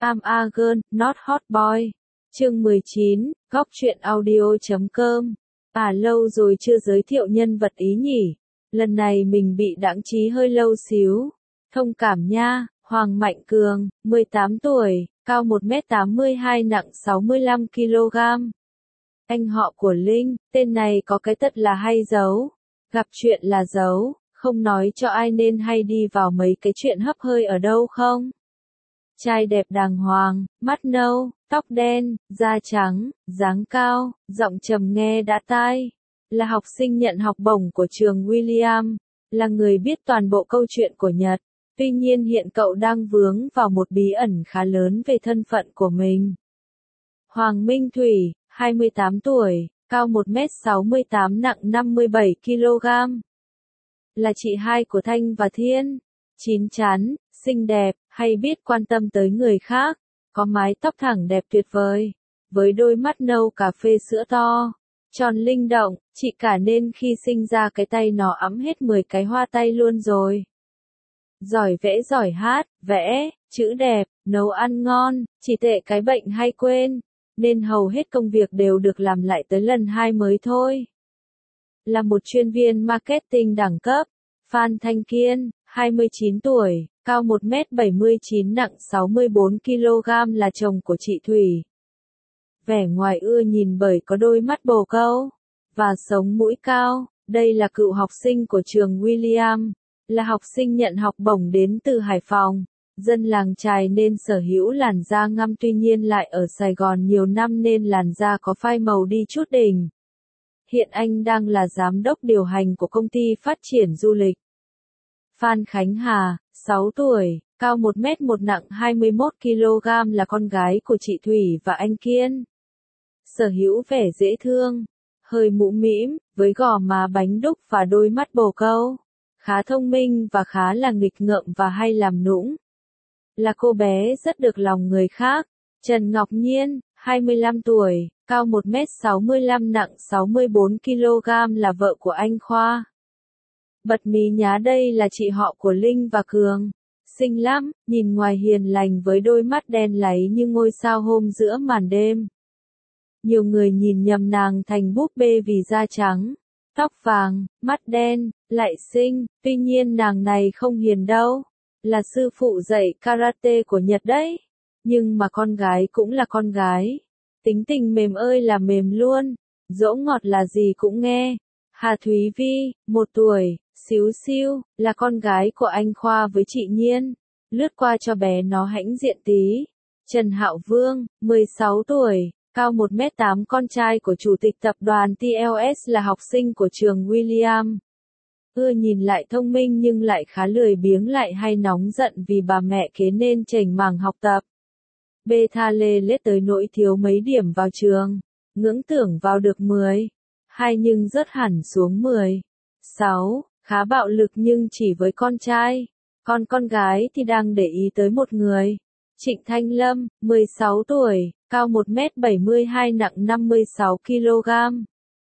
I'm a girl, not hot boy. Chương 19, góc truyện audio.com. Lâu rồi chưa giới thiệu nhân vật ý nhỉ. Lần này mình bị đãng trí hơi lâu xíu. Thông cảm nha, Hoàng Mạnh Cường, 18 tuổi, cao 1m82 nặng 65kg. Anh họ của Linh, tên này có cái tật là hay giấu. Gặp chuyện là giấu, không nói cho ai nên hay đi vào mấy cái chuyện hấp hơi ở đâu không? Trai đẹp đàng hoàng, mắt nâu, tóc đen, da trắng, dáng cao, giọng trầm nghe đã tai. Là học sinh nhận học bổng của trường William, là người biết toàn bộ câu chuyện của Nhật. Tuy nhiên hiện cậu đang vướng vào một bí ẩn khá lớn về thân phận của mình. Hoàng Minh Thủy, 28 tuổi, cao 1m68 nặng 57kg. Là chị hai của Thanh và Thiên. Chín chắn, xinh đẹp, hay biết quan tâm tới người khác, có mái tóc thẳng đẹp tuyệt vời, với đôi mắt nâu cà phê sữa to, tròn linh động, chị cả nên khi sinh ra cái tay nó ẵm hết 10 cái hoa tay luôn rồi. Giỏi vẽ giỏi hát, vẽ, chữ đẹp, nấu ăn ngon, chỉ tệ cái bệnh hay quên, nên hầu hết công việc đều được làm lại tới lần 2 mới thôi. Là một chuyên viên marketing đẳng cấp, Phan Thanh Kiên, 29 tuổi, cao 1m79 nặng 64kg là chồng của chị Thủy. Vẻ ngoài ưa nhìn bởi có đôi mắt bồ câu, và sống mũi cao. Đây là cựu học sinh của trường William, là học sinh nhận học bổng đến từ Hải Phòng. Dân làng chài nên sở hữu làn da ngăm, tuy nhiên lại ở Sài Gòn nhiều năm nên làn da có phai màu đi chút đỉnh. Hiện anh đang là giám đốc điều hành của công ty phát triển du lịch. Phan Khánh Hà, 6 tuổi, cao 1m1 nặng 21kg là con gái của chị Thủy và anh Kiên. Sở hữu vẻ dễ thương, hơi mũm mĩm, với gò má bánh đúc và đôi mắt bồ câu. Khá thông minh và khá là nghịch ngợm và hay làm nũng. Là cô bé rất được lòng người khác. Trần Ngọc Nhiên, 25 tuổi, cao 1m65 nặng 64kg là vợ của anh Khoa. Bật mí nhá, đây là chị họ của Linh và Cường. Xinh lắm, nhìn ngoài hiền lành với đôi mắt đen láy như ngôi sao hôm giữa màn đêm. Nhiều người nhìn nhầm nàng thành búp bê vì da trắng, tóc vàng, mắt đen, lại xinh, tuy nhiên nàng này không hiền đâu. Là sư phụ dạy karate của Nhật đấy. Nhưng mà con gái cũng là con gái. Tính tình mềm ơi là mềm luôn. Dỗ ngọt là gì cũng nghe. Hà Thúy Vi, 1 tuổi, xíu xiu, là con gái của anh Khoa với chị Nhiên. Lướt qua cho bé nó hãnh diện tí. Trần Hạo Vương, 16 tuổi, cao 1m8, con trai của chủ tịch tập đoàn TLS, là học sinh của trường William. Ưa nhìn lại thông minh nhưng lại khá lười biếng, lại hay nóng giận vì bà mẹ kế nên chểnh mảng học tập. Beta lê lết tới nỗi thiếu mấy điểm vào trường. Ngưỡng tưởng vào được 10. 2 nhưng rớt hẳn xuống 10. 6. Khá bạo lực nhưng chỉ với con trai. Còn con gái thì đang để ý tới một người. Trịnh Thanh Lâm, 16 tuổi, cao 1m72 nặng 56kg.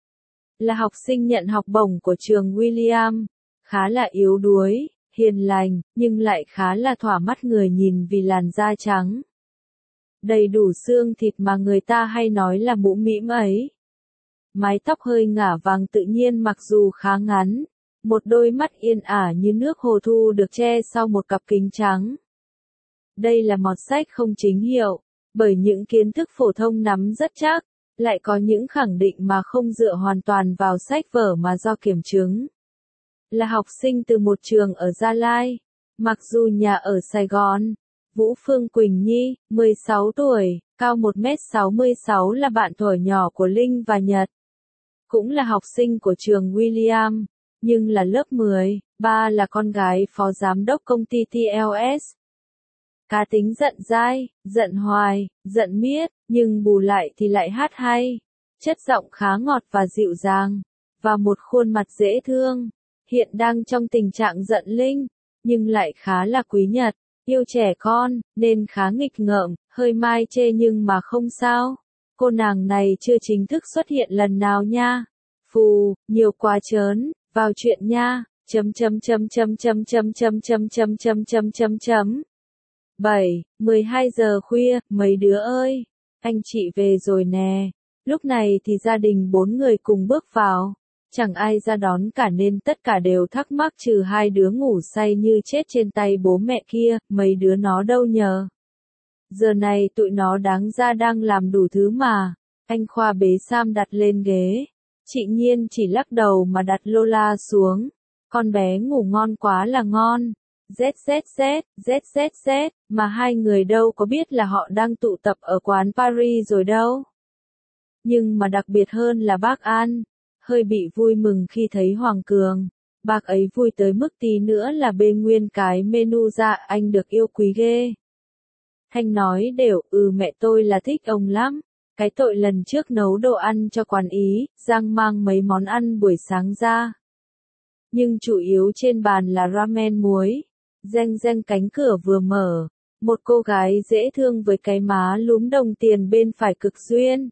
Là học sinh nhận học bổng của trường William. Khá là yếu đuối, hiền lành, nhưng lại khá là thỏa mắt người nhìn vì làn da trắng. Đầy đủ xương thịt mà người ta hay nói là mũm mĩm ấy. Mái tóc hơi ngả vàng tự nhiên mặc dù khá ngắn. Một đôi mắt yên ả như nước hồ thu được che sau một cặp kính trắng. Đây là mọt sách không chính hiệu, bởi những kiến thức phổ thông nắm rất chắc, lại có những khẳng định mà không dựa hoàn toàn vào sách vở mà do kiểm chứng. Là học sinh từ một trường ở Gia Lai, mặc dù nhà ở Sài Gòn. Vũ Phương Quỳnh Nhi, 16 tuổi, cao 1m66 là bạn thuở nhỏ của Linh và Nhật. Cũng là học sinh của trường William, nhưng là lớp 10, ba là con gái phó giám đốc công ty TLS. Cá tính giận dai, giận hoài, giận miết, nhưng bù lại thì lại hát hay. Chất giọng khá ngọt và dịu dàng, và một khuôn mặt dễ thương. Hiện đang trong tình trạng giận Linh, nhưng lại khá là quý Nhật. Yêu trẻ con, nên khá nghịch ngợm, hơi mai chê nhưng mà không sao. Cô nàng này chưa chính thức xuất hiện lần nào nha. Phù, nhiều quá chớn, vào chuyện nha. 12 giờ khuya, mấy đứa ơi, anh chị về rồi nè. Lúc này thì gia đình 4 người cùng bước vào. Chẳng ai ra đón cả nên tất cả đều thắc mắc trừ hai đứa ngủ say như chết trên tay bố mẹ kia, mấy đứa nó đâu nhờ. Giờ này tụi nó đáng ra đang làm đủ thứ mà. Anh Khoa bế Sam đặt lên ghế. Chị Nhiên chỉ lắc đầu mà đặt Lola xuống. Con bé ngủ ngon quá là ngon. ZZZ, mà hai người đâu có biết là họ đang tụ tập ở quán Paris rồi đâu. Nhưng mà đặc biệt hơn là bác An, hơi bị vui mừng khi thấy Hoàng Cường. Bác ấy vui tới mức tí nữa là bê nguyên cái menu ra, anh được yêu quý ghê. Thanh nói đều, mẹ tôi là thích ông lắm. Cái tội lần trước nấu đồ ăn cho quán Ý, Giang mang mấy món ăn buổi sáng ra. Nhưng chủ yếu trên bàn là ramen muối. Reng reng cánh cửa vừa mở. Một cô gái dễ thương với cái má lúm đồng tiền bên phải cực duyên.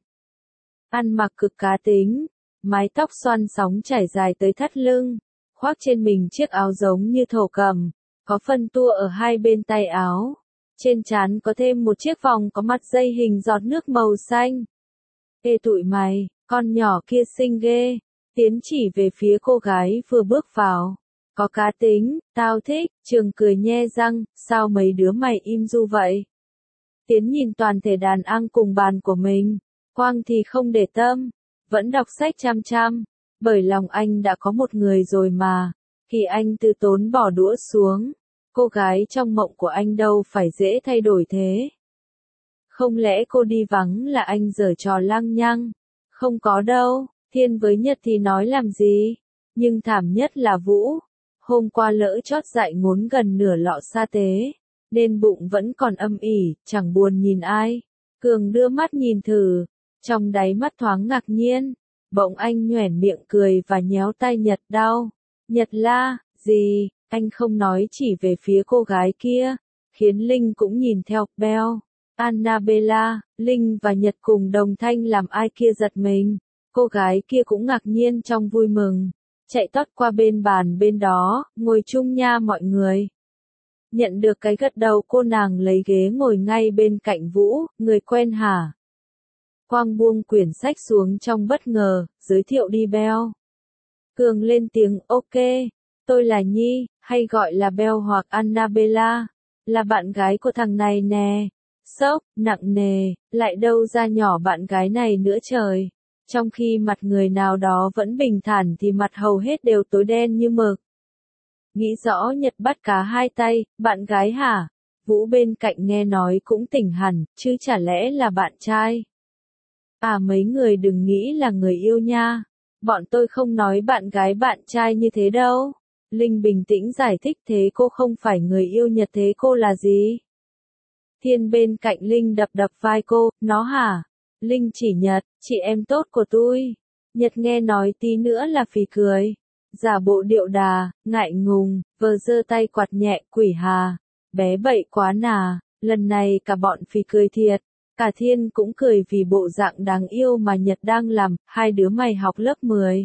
Ăn mặc cực cá tính. Mái tóc xoăn sóng trải dài tới thắt lưng. Khoác trên mình chiếc áo giống như thổ cẩm. Có phân tua ở hai bên tay áo. Trên trán có thêm một chiếc vòng có mặt dây hình giọt nước màu xanh. Ê tụi mày, con nhỏ kia xinh ghê. Tiến chỉ về phía cô gái vừa bước vào. Có cá tính, tao thích. Trường cười nhe răng, sao mấy đứa mày im ru vậy? Tiến nhìn toàn thể đàn ăn cùng bàn của mình. Quang thì không để tâm, vẫn đọc sách chăm chăm. Bởi lòng anh đã có một người rồi mà. Khi anh từ tốn bỏ đũa xuống. Cô gái trong mộng của anh đâu phải dễ thay đổi thế. Không lẽ cô đi vắng là anh giở trò lăng nhăng? Không có đâu, Thiên với Nhật thì nói làm gì? Nhưng thảm nhất là Vũ. Hôm qua lỡ chót dại ngốn gần nửa lọ sa tế. Nên bụng vẫn còn âm ỉ, chẳng buồn nhìn ai. Cường đưa mắt nhìn thử. Trong đáy mắt thoáng ngạc nhiên. Bỗng anh nhoẻn miệng cười và nhéo tay Nhật đau. Nhật la, gì? Anh không nói chỉ về phía cô gái kia, khiến Linh cũng nhìn theo. Bell, Annabella, Linh và Nhật cùng đồng thanh làm ai kia giật mình. Cô gái kia cũng ngạc nhiên trong vui mừng, chạy tót qua bên bàn bên đó, ngồi chung nha mọi người. Nhận được cái gật đầu cô nàng lấy ghế ngồi ngay bên cạnh Vũ, người quen hả? Quang buông quyển sách xuống trong bất ngờ, giới thiệu đi Bell. Cường lên tiếng, ok. Tôi là Nhi, hay gọi là Bell hoặc Annabella, là bạn gái của thằng này nè. Sốc, nặng nề, lại đâu ra nhỏ bạn gái này nữa trời. Trong khi mặt người nào đó vẫn bình thản thì mặt hầu hết đều tối đen như mực. Nghĩ rõ Nhật bắt cá hai tay, bạn gái hả? Vũ bên cạnh nghe nói cũng tỉnh hẳn, chứ chả lẽ là bạn trai. À mấy người đừng nghĩ là người yêu nha. Bọn tôi không nói bạn gái bạn trai như thế đâu. Linh bình tĩnh giải thích thế cô không phải người yêu Nhật thế cô là gì? Thiên bên cạnh Linh đập đập vai cô, nó hả? Linh chỉ Nhật, chị em tốt của tôi. Nhật nghe nói tí nữa là phì cười. Giả bộ điệu đà, ngại ngùng, vờ giơ tay quạt nhẹ quỷ hà. Bé bậy quá nà, lần này cả bọn phì cười thiệt. Cả Thiên cũng cười vì bộ dạng đáng yêu mà Nhật đang làm, hai đứa mày học lớp 10.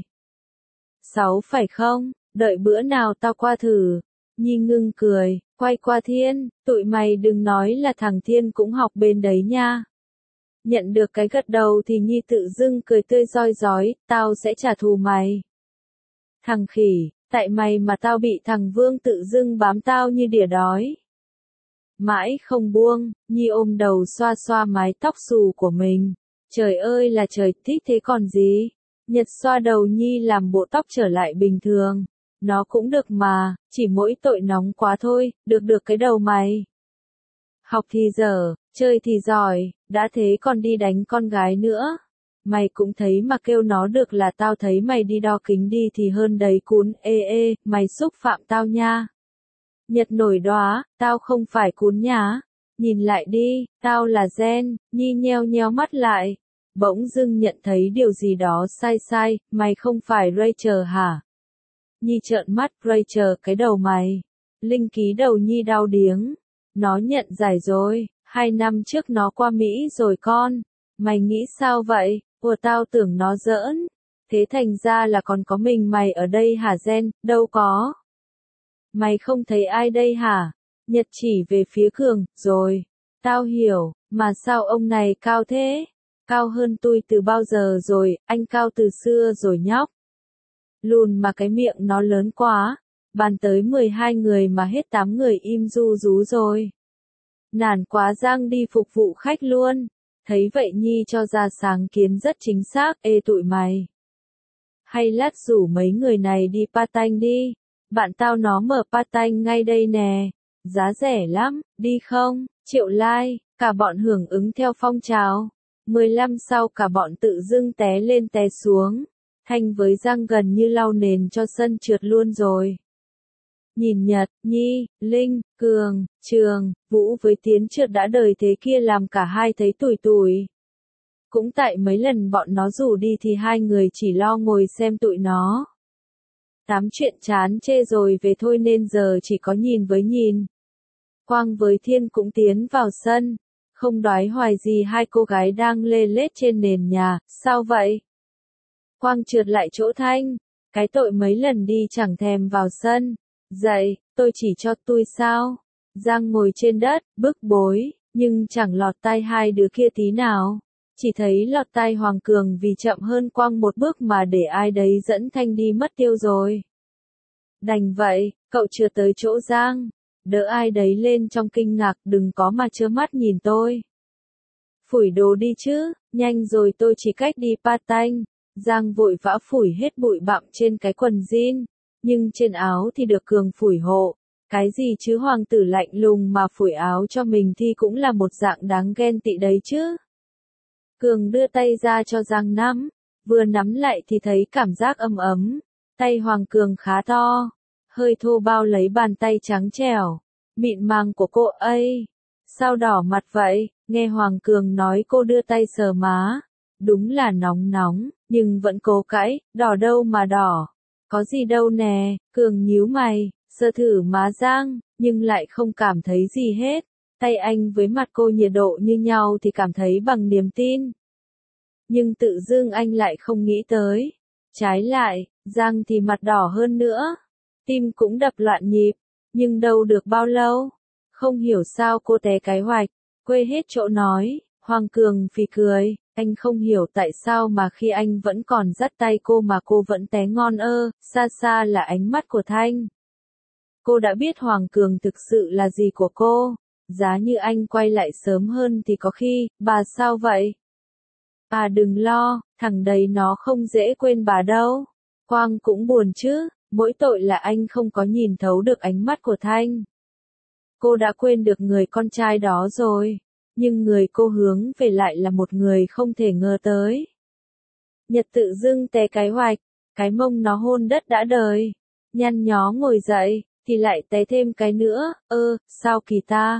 6 phải không? Đợi bữa nào tao qua thử. Nhi ngưng cười, quay qua Thiên, tụi mày đừng nói là thằng Thiên cũng học bên đấy nha. Nhận được cái gật đầu thì Nhi tự dưng cười tươi roi rói, tao sẽ trả thù mày. Thằng khỉ, tại mày mà tao bị thằng Vương tự dưng bám tao như đỉa đói. Mãi không buông, Nhi ôm đầu xoa xoa mái tóc xù của mình. Trời ơi là trời, thích thế còn gì? Nhật xoa đầu Nhi làm bộ tóc trở lại bình thường. Nó cũng được mà, chỉ mỗi tội nóng quá thôi, được cái đầu mày. Học thì dở, chơi thì giỏi, đã thế còn đi đánh con gái nữa. Mày cũng thấy mà kêu nó được là tao thấy mày đi đo kính đi thì hơn đấy cún, mày xúc phạm tao nha. Nhật nổi đoá, tao không phải cún nhá. Nhìn lại đi, tao là Gen, Nhi nheo nheo mắt lại. Bỗng dưng nhận thấy điều gì đó sai sai, mày không phải Rachel hả? Nhi trợn mắt, Rachel cái đầu mày. Linh ký đầu Nhi đau điếng. Nó nhận giải rồi, 2 năm trước nó qua Mỹ rồi con. Mày nghĩ sao vậy? Tao tưởng nó giỡn. Thế thành ra là còn có mình mày ở đây hả Gen? Đâu có. Mày không thấy ai đây hả? Nhật chỉ về phía Cường, rồi. Tao hiểu, mà sao ông này cao thế? Cao hơn tôi từ bao giờ rồi, anh cao từ xưa rồi nhóc. Lùn mà cái miệng nó lớn quá. Bàn tới 12 người mà hết 8 người im ru rú rồi. Nản quá Giang đi phục vụ khách luôn. Thấy vậy Nhi cho ra sáng kiến rất chính xác. Ê tụi mày. Hay lát rủ mấy người này đi Patanh đi. Bạn tao nó mở Patanh ngay đây nè. Giá rẻ lắm, đi không? Triệu like, cả bọn hưởng ứng theo phong trào. 15 sau cả bọn tự dưng té lên té xuống. Thanh với Giang gần như lau nền cho sân trượt luôn rồi. Nhìn Nhật, Nhi, Linh, Cường, Trường, Vũ với Tiến trượt đã đời thế kia làm cả hai thấy tủi tủi. Cũng tại mấy lần bọn nó rủ đi thì hai người chỉ lo ngồi xem tụi nó. Tám chuyện chán chê rồi về thôi nên giờ chỉ có nhìn với nhìn. Quang với Thiên cũng tiến vào sân. Không đoái hoài gì hai cô gái đang lê lết trên nền nhà, sao vậy? Quang trượt lại chỗ Thanh. Cái tội mấy lần đi chẳng thèm vào sân. Dậy, tôi chỉ cho tôi sao? Giang ngồi trên đất, bức bối, nhưng chẳng lọt tai hai đứa kia tí nào. Chỉ thấy lọt tai Hoàng Cường vì chậm hơn Quang một bước mà để ai đấy dẫn Thanh đi mất tiêu rồi. Đành vậy, cậu chưa tới chỗ Giang. Đỡ ai đấy lên trong kinh ngạc, đừng có mà trơ mắt nhìn tôi. Phủi đồ đi chứ, nhanh rồi tôi chỉ cách đi Patanh. Giang vội vã phủi hết bụi bặm trên cái quần jean. Nhưng trên áo thì được Cường phủi hộ. Cái gì chứ hoàng tử lạnh lùng mà phủi áo cho mình thì cũng là một dạng đáng ghen tị đấy chứ. Cường đưa tay ra cho Giang nắm. Vừa nắm lại thì thấy cảm giác ấm ấm. Tay Hoàng Cường khá to. Hơi thô bao lấy bàn tay trắng trẻo. Mịn màng của cô ấy. Sao đỏ mặt vậy? Nghe Hoàng Cường nói cô đưa tay sờ má. Đúng là nóng nóng, nhưng vẫn cố cãi, đỏ đâu mà đỏ. Có gì đâu nè, Cường nhíu mày, sờ thử má Giang, nhưng lại không cảm thấy gì hết. Tay anh với mặt cô nhiệt độ như nhau thì cảm thấy bằng niềm tin. Nhưng tự dưng anh lại không nghĩ tới. Trái lại, Giang thì mặt đỏ hơn nữa. Tim cũng đập loạn nhịp, nhưng đâu được bao lâu. Không hiểu sao cô té cái hoạch, quê hết chỗ nói. Hoàng Cường phì cười, anh không hiểu tại sao mà khi anh vẫn còn dắt tay cô mà cô vẫn té ngon ơ, xa xa là ánh mắt của Thanh. Cô đã biết Hoàng Cường thực sự là gì của cô, giá như anh quay lại sớm hơn thì có khi, bà sao vậy? Bà đừng lo, thằng đấy nó không dễ quên bà đâu. Quang cũng buồn chứ, mỗi tội là anh không có nhìn thấu được ánh mắt của Thanh. Cô đã quên được người con trai đó rồi. Nhưng người cô hướng về lại là một người không thể ngờ tới. Nhật tự dưng té cái hoạch, cái mông nó hôn đất đã đời. Nhăn nhó ngồi dậy, thì lại té thêm cái nữa, sao kỳ ta?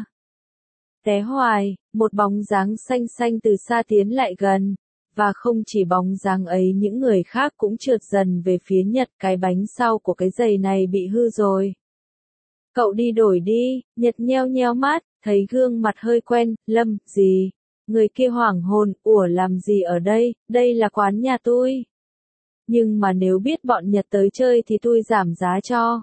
Té hoài, một bóng dáng xanh xanh từ xa tiến lại gần. Và không chỉ bóng dáng ấy những người khác cũng trượt dần về phía Nhật, cái bánh sau của cái giày này bị hư rồi. Cậu đi đổi đi, Nhật nheo nheo mắt, thấy gương mặt hơi quen, Lâm, gì? Người kia hoảng hồn, ủa làm gì ở đây, đây là quán nhà tôi. Nhưng mà nếu biết bọn Nhật tới chơi thì tôi giảm giá cho.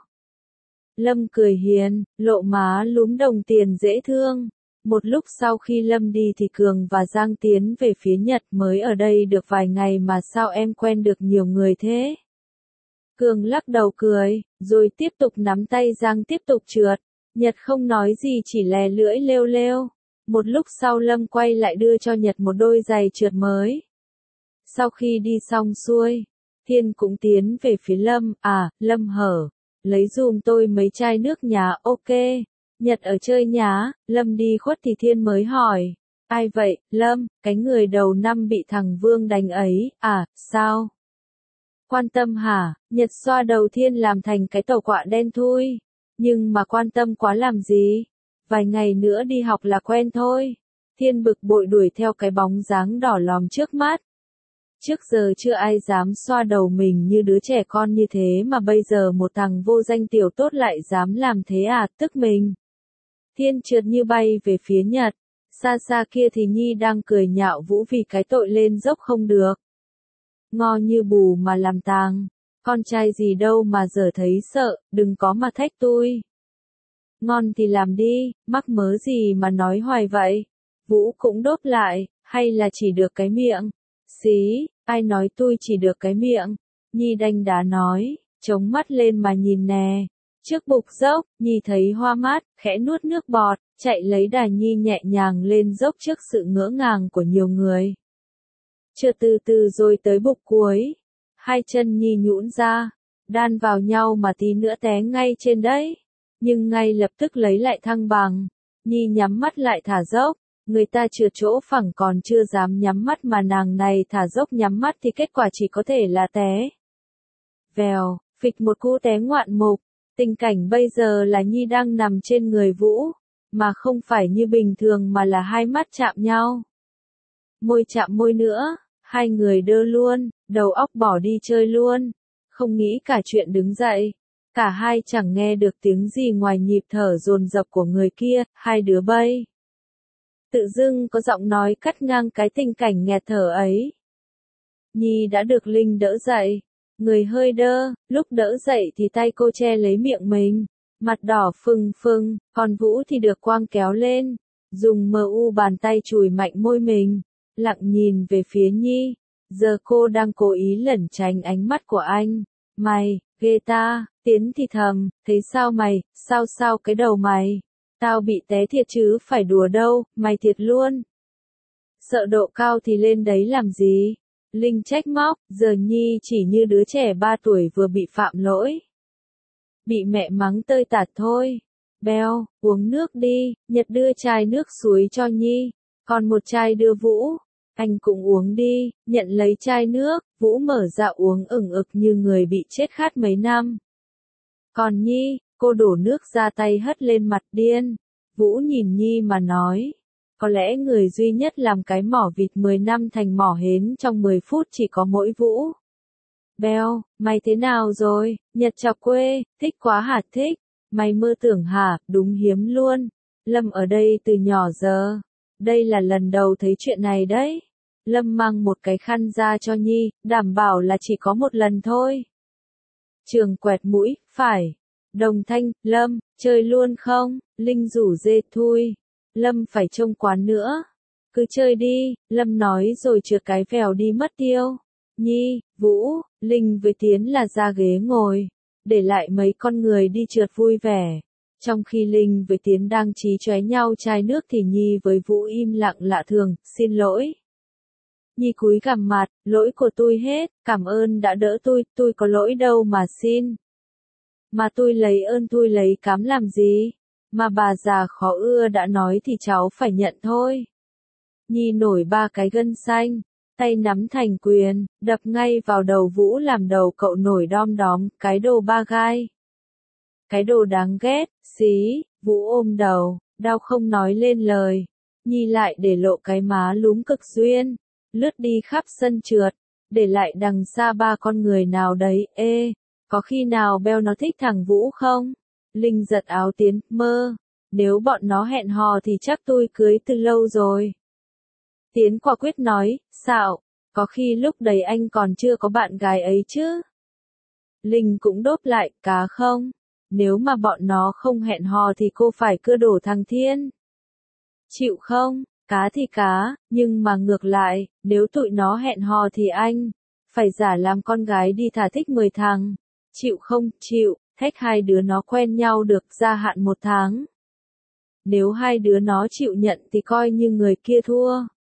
Lâm cười hiền, lộ má lúm đồng tiền dễ thương. Một lúc sau khi Lâm đi thì Cường và Giang tiến về phía Nhật, mới ở đây được vài ngày mà sao em quen được nhiều người thế? Cường lắc đầu cười, rồi tiếp tục nắm tay Giang tiếp tục trượt. Nhật không nói gì chỉ lè lưỡi lêu lêu. Một lúc sau Lâm quay lại đưa cho Nhật một đôi giày trượt mới. Sau khi đi xong xuôi, Thiên cũng tiến về phía Lâm, Lâm hở. Lấy dùm tôi mấy chai nước nhà, ok. Nhật ở chơi nhá, Lâm đi khuất thì Thiên mới hỏi. Ai vậy, Lâm, cái người đầu năm bị thằng Vương đánh ấy, sao? Quan tâm hả? Nhật xoa đầu Thiên làm thành cái tàu quạ đen thui. Nhưng mà quan tâm quá làm gì? Vài ngày nữa đi học là quen thôi. Thiên bực bội đuổi theo cái bóng dáng đỏ lòm trước mắt. Trước giờ chưa ai dám xoa đầu mình như đứa trẻ con như thế mà bây giờ một thằng vô danh tiểu tốt lại dám làm thế tức mình. Thiên trượt như bay về phía Nhật. Xa xa kia thì Nhi đang cười nhạo Vũ vì cái tội lên dốc không được. Ngo như bù mà làm tàng. Con trai gì đâu mà giờ thấy sợ, đừng có mà thách tôi. ngon thì làm đi, mắc mớ gì mà nói hoài vậy. Vũ cũng đốt lại, hay là chỉ được cái miệng? Xí, ai nói tôi chỉ được cái miệng? Nhi đanh đá nói, chống mắt lên mà nhìn nè. Trước bục dốc, Nhi thấy hoa mát, khẽ nuốt nước bọt, chạy lấy đà Nhi nhẹ nhàng lên dốc trước sự ngỡ ngàng của nhiều người. Chưa từ từ rồi tới bục cuối. Hai chân Nhi nhũn ra, đan vào nhau mà tí nữa té ngay trên đấy. Nhưng ngay lập tức lấy lại thăng bằng. Nhi nhắm mắt lại thả dốc. Người ta chừa chỗ phẳng còn chưa dám nhắm mắt mà nàng này thả dốc nhắm mắt thì kết quả chỉ có thể là té. Vèo, phịch một cú té ngoạn mục. Tình cảnh bây giờ là Nhi đang nằm trên người Vũ, mà không phải như bình thường mà là hai mắt chạm nhau. Môi chạm môi nữa, hai người đơ luôn, đầu óc bỏ đi chơi luôn, không nghĩ cả chuyện đứng dậy. Cả hai chẳng nghe được tiếng gì ngoài nhịp thở dồn dập của người kia, hai đứa bay. Tự dưng có giọng nói cắt ngang cái tình cảnh nghẹt thở ấy. Nhi đã được Linh đỡ dậy. Người hơi đơ, lúc đỡ dậy thì tay cô che lấy miệng mình. Mặt đỏ phừng phừng, còn Vũ thì được Quang kéo lên. Dùng bàn tay chùi mạnh môi mình. Lặng nhìn về phía Nhi. Giờ cô đang cố ý lẩn tránh ánh mắt của anh. Mày, ghê ta, Tiến thì thầm, thấy sao mày, sao cái đầu mày. Tao bị té thiệt chứ phải đùa đâu, mày thiệt luôn. Sợ độ cao thì lên đấy làm gì? Linh trách móc, giờ Nhi chỉ như đứa trẻ 3 tuổi vừa bị phạm lỗi. Bị mẹ mắng tơi tạt thôi. Beo, uống nước đi, Nhật đưa chai nước suối cho Nhi, còn một chai đưa Vũ. Anh cũng uống đi, nhận lấy chai nước, Vũ mở ra uống ửng ực như người bị chết khát mấy năm. Còn Nhi, cô đổ nước ra tay hất lên mặt điên. Vũ nhìn Nhi mà nói. Có lẽ người duy nhất làm cái mỏ vịt 10 năm thành mỏ hến trong 10 phút chỉ có mỗi Vũ. Beo, mày thế nào rồi? Nhật chọc quê, thích quá hả thích? Mày mơ tưởng hả? Đúng hiếm luôn. Lâm ở đây từ nhỏ giờ. Đây là lần đầu thấy chuyện này đấy. Lâm mang một cái khăn ra cho Nhi, đảm bảo là chỉ có một lần thôi. Trường quẹt mũi, phải. Đồng thanh, Lâm, chơi luôn không? Linh rủ dê thui. Lâm phải trông quán nữa. Cứ chơi đi, Lâm nói rồi trượt cái vèo đi mất tiêu. Nhi, Vũ, Linh với Tiến là ra ghế ngồi. Để lại mấy con người đi trượt vui vẻ. Trong khi Linh với Tiến đang chí chóe nhau chai nước thì Nhi với Vũ im lặng lạ thường, xin lỗi. Nhi cúi gằm mặt, lỗi của tôi hết, cảm ơn đã đỡ tôi có lỗi đâu mà xin. Mà tôi lấy ơn tôi lấy cám làm gì? Mà bà già khó ưa đã nói thì cháu phải nhận thôi. Nhi nổi 3 cái gân xanh, tay nắm thành quyền, đập ngay vào đầu Vũ làm đầu cậu nổi đom đóm, cái đồ 3 gai. Cái đồ đáng ghét, xí, Vũ ôm đầu, đau không nói lên lời. Nhi lại để lộ cái má lúm cực duyên, lướt đi khắp sân trượt, để lại đằng xa 3 con người nào đấy, có khi nào Beo nó thích thằng Vũ không? Linh giật áo Tiến, mơ, nếu bọn nó hẹn hò thì chắc tôi cưới từ lâu rồi. Tiến quả quyết nói, xạo, có khi lúc đấy anh còn chưa có bạn gái ấy chứ. Linh cũng đốp lại, cá không? Nếu mà bọn nó không hẹn hò thì cô phải cưa đổ thằng Thiên. Chịu không? Cá thì cá, nhưng mà ngược lại, nếu tụi nó hẹn hò thì anh phải giả làm con gái đi thả thích 10 thằng. Chịu không? Chịu, thách hai đứa nó quen nhau được gia hạn 1 tháng. Nếu hai đứa nó chịu nhận thì coi như người kia thua.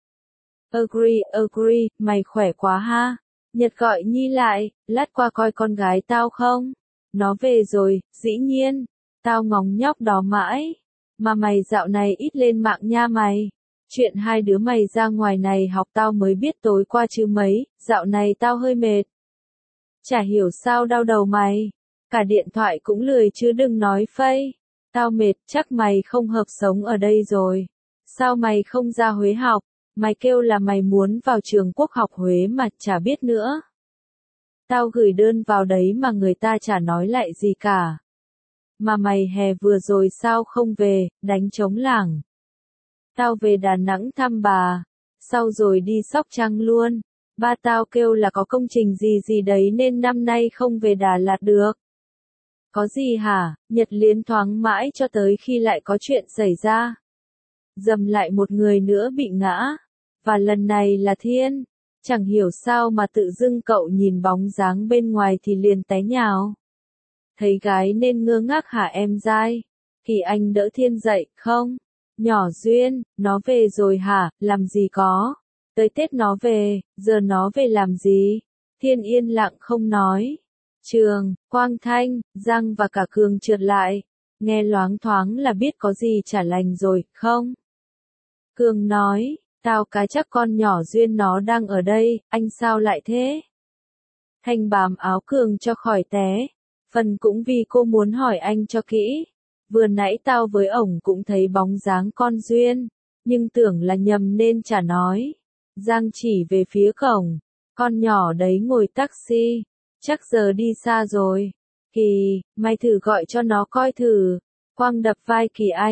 Agree, mày khỏe quá ha. Nhật gọi Nhi lại, lát qua coi con gái tao không? Nó về rồi, dĩ nhiên. Tao ngóng nhóc đó mãi. Mà mày dạo này ít lên mạng nha mày. Chuyện hai đứa mày ra ngoài này học tao mới biết tối qua chứ mấy, dạo này tao hơi mệt. Chả hiểu sao đau đầu mày. Cả điện thoại cũng lười chứ đừng nói phây. Tao mệt, chắc mày không hợp sống ở đây rồi. Sao mày không ra Huế học? Mày kêu là mày muốn vào trường Quốc học Huế mà chả biết nữa. Tao gửi đơn vào đấy mà người ta chả nói lại gì cả. Mà mày hè vừa rồi sao không về, đánh trống lảng. Tao về Đà Nẵng thăm bà, sau rồi đi Sóc Trăng luôn. Ba tao kêu là có công trình gì gì đấy nên năm nay không về Đà Lạt được. Có gì hả? Nhật liến thoáng mãi cho tới khi lại có chuyện xảy ra. Dầm lại một người nữa bị ngã. Và lần này là Thiên. Chẳng hiểu sao mà tự dưng cậu nhìn bóng dáng bên ngoài thì liền té nhào. Thấy gái nên ngơ ngác hả em dai? Thì anh đỡ Thiên dậy, không? Nhỏ Duyên, nó về rồi hả? Làm gì có? Tới Tết nó về, giờ nó về làm gì? Thiên yên lặng không nói. Trường, Quang Thanh, Giang và cả Cường trượt lại. Nghe loáng thoáng là biết có gì chả lành rồi, không? Cường nói, tao cái chắc con nhỏ Duyên nó đang ở đây, anh sao lại thế? Thanh bám áo Cường cho khỏi té. Phần cũng vì cô muốn hỏi anh cho kỹ. Vừa nãy tao với ổng cũng thấy bóng dáng con Duyên, nhưng tưởng là nhầm nên chả nói. Giang chỉ về phía cổng, con nhỏ đấy ngồi taxi, chắc giờ đi xa rồi. Kỳ, mày thử gọi cho nó coi thử. Quang đập vai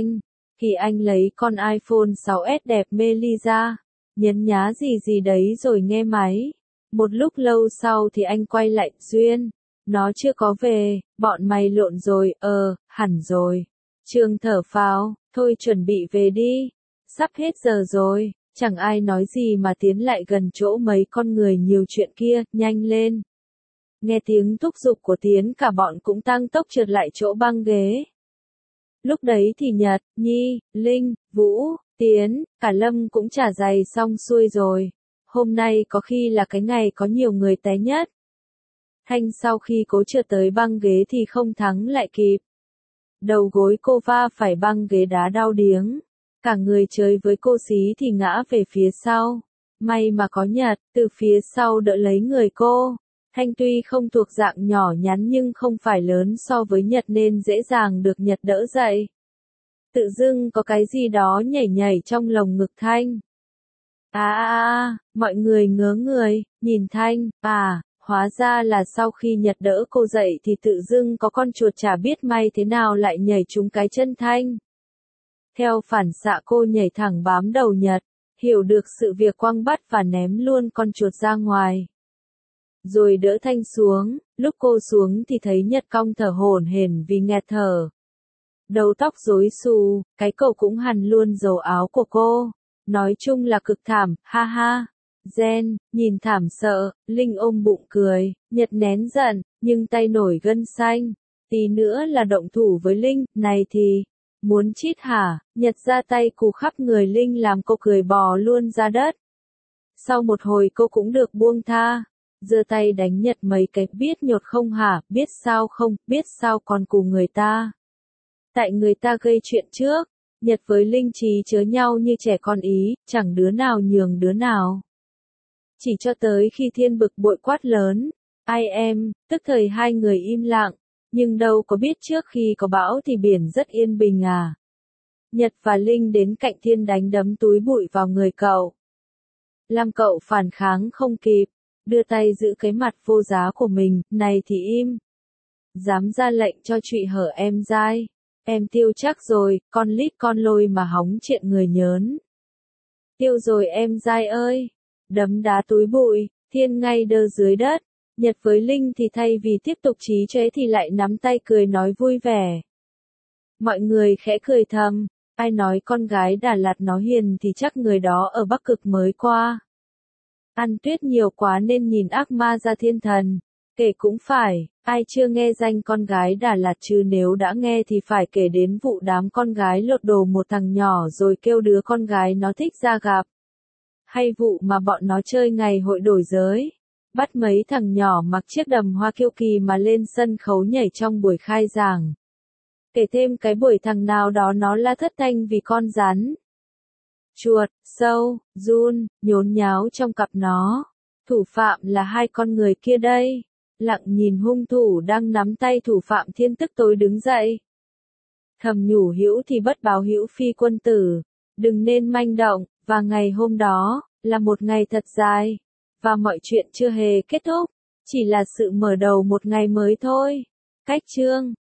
Kỳ Anh lấy con iPhone 6s đẹp mê ly ra, nhấn nhá gì gì đấy rồi nghe máy. Một lúc lâu sau thì anh quay lại, Duyên, nó chưa có về, bọn mày lộn rồi, hẳn rồi. Trường thở phào, thôi chuẩn bị về đi, sắp hết giờ rồi. Chẳng ai nói gì mà tiến lại gần chỗ mấy con người nhiều chuyện kia, nhanh lên. Nghe tiếng thúc giục của Tiến cả bọn cũng tăng tốc trượt lại chỗ băng ghế. Lúc đấy thì Nhật, Nhi, Linh, Vũ, Tiến, cả Lâm cũng trả giày xong xuôi rồi. Hôm nay có khi là cái ngày có nhiều người té nhất. Thanh sau khi cố trượt tới băng ghế thì không thắng lại kịp. Đầu gối cô va phải băng ghế đá đau điếng. Cả người chơi với cô xí thì ngã về phía sau. May mà có Nhật, từ phía sau đỡ lấy người cô. Thanh tuy không thuộc dạng nhỏ nhắn nhưng không phải lớn so với Nhật nên dễ dàng được Nhật đỡ dậy. Tự dưng có cái gì đó nhảy nhảy trong lồng ngực Thanh. Mọi người ngớ người, nhìn Thanh, hóa ra là sau khi Nhật đỡ cô dậy thì tự dưng có con chuột chả biết may thế nào lại nhảy trúng cái chân Thanh. Theo phản xạ cô nhảy thẳng bám đầu Nhật, hiểu được sự việc Quang bắt và ném luôn con chuột ra ngoài. Rồi đỡ Thanh xuống, lúc cô xuống thì thấy Nhật cong thở hổn hển vì nghẹt thở. Đầu tóc rối xù, cái cậu cũng hằn luôn dầu áo của cô. Nói chung là cực thảm, ha ha. Gen, nhìn thảm sợ, Linh ôm bụng cười, Nhật nén giận, nhưng tay nổi gân xanh. Tí nữa là động thủ với Linh, này thì, muốn chít hả? Nhật ra tay cù khắp người Linh làm cô cười bò luôn ra đất. Sau một hồi cô cũng được buông tha. Giơ tay đánh Nhật mấy cái, biết nhột không hả? Biết sao không? Biết sao còn cù người ta? Tại người ta gây chuyện trước. Nhật với Linh trí chớ nhau như trẻ con ý, chẳng đứa nào nhường đứa nào. Chỉ cho tới khi Thiên bực bội quát lớn, ai em, tức thời hai người im lặng, nhưng đâu có biết trước khi có bão thì biển rất yên bình à. Nhật và Linh đến cạnh Thiên đánh đấm túi bụi vào người cậu. Làm cậu phản kháng không kịp, đưa tay giữ cái mặt vô giá của mình, này thì im. Dám ra lệnh cho trụy hở em dai. Em tiêu chắc rồi, con lít con lôi mà hóng chuyện người nhớn. Tiêu rồi em dai ơi. Đấm đá túi bụi, Thiên ngay đơ dưới đất. Nhật với Linh thì thay vì tiếp tục chí chóe thì lại nắm tay cười nói vui vẻ. Mọi người khẽ cười thầm, ai nói con gái Đà Lạt nó hiền thì chắc người đó ở Bắc Cực mới qua. Ăn tuyết nhiều quá nên nhìn ác ma ra thiên thần. Kể cũng phải, ai chưa nghe danh con gái Đà Lạt chứ nếu đã nghe thì phải kể đến vụ đám con gái lột đồ một thằng nhỏ rồi kêu đứa con gái nó thích ra gặp. Hay vụ mà bọn nó chơi ngày hội đổi giới. Bắt mấy thằng nhỏ mặc chiếc đầm hoa kiêu kỳ mà lên sân khấu nhảy trong buổi khai giảng. Kể thêm cái buổi thằng nào đó nó la thất thanh vì con rắn, chuột, sâu, giun, nhốn nháo trong cặp nó. Thủ phạm là hai con người kia đây. Lặng nhìn hung thủ đang nắm tay thủ phạm Thiên tức tối đứng dậy. Thầm nhủ hữu thì bất báo hữu phi quân tử. Đừng nên manh động, và ngày hôm đó, là một ngày thật dài. Và mọi chuyện chưa hề kết thúc, chỉ là sự mở đầu một ngày mới thôi. Cách chương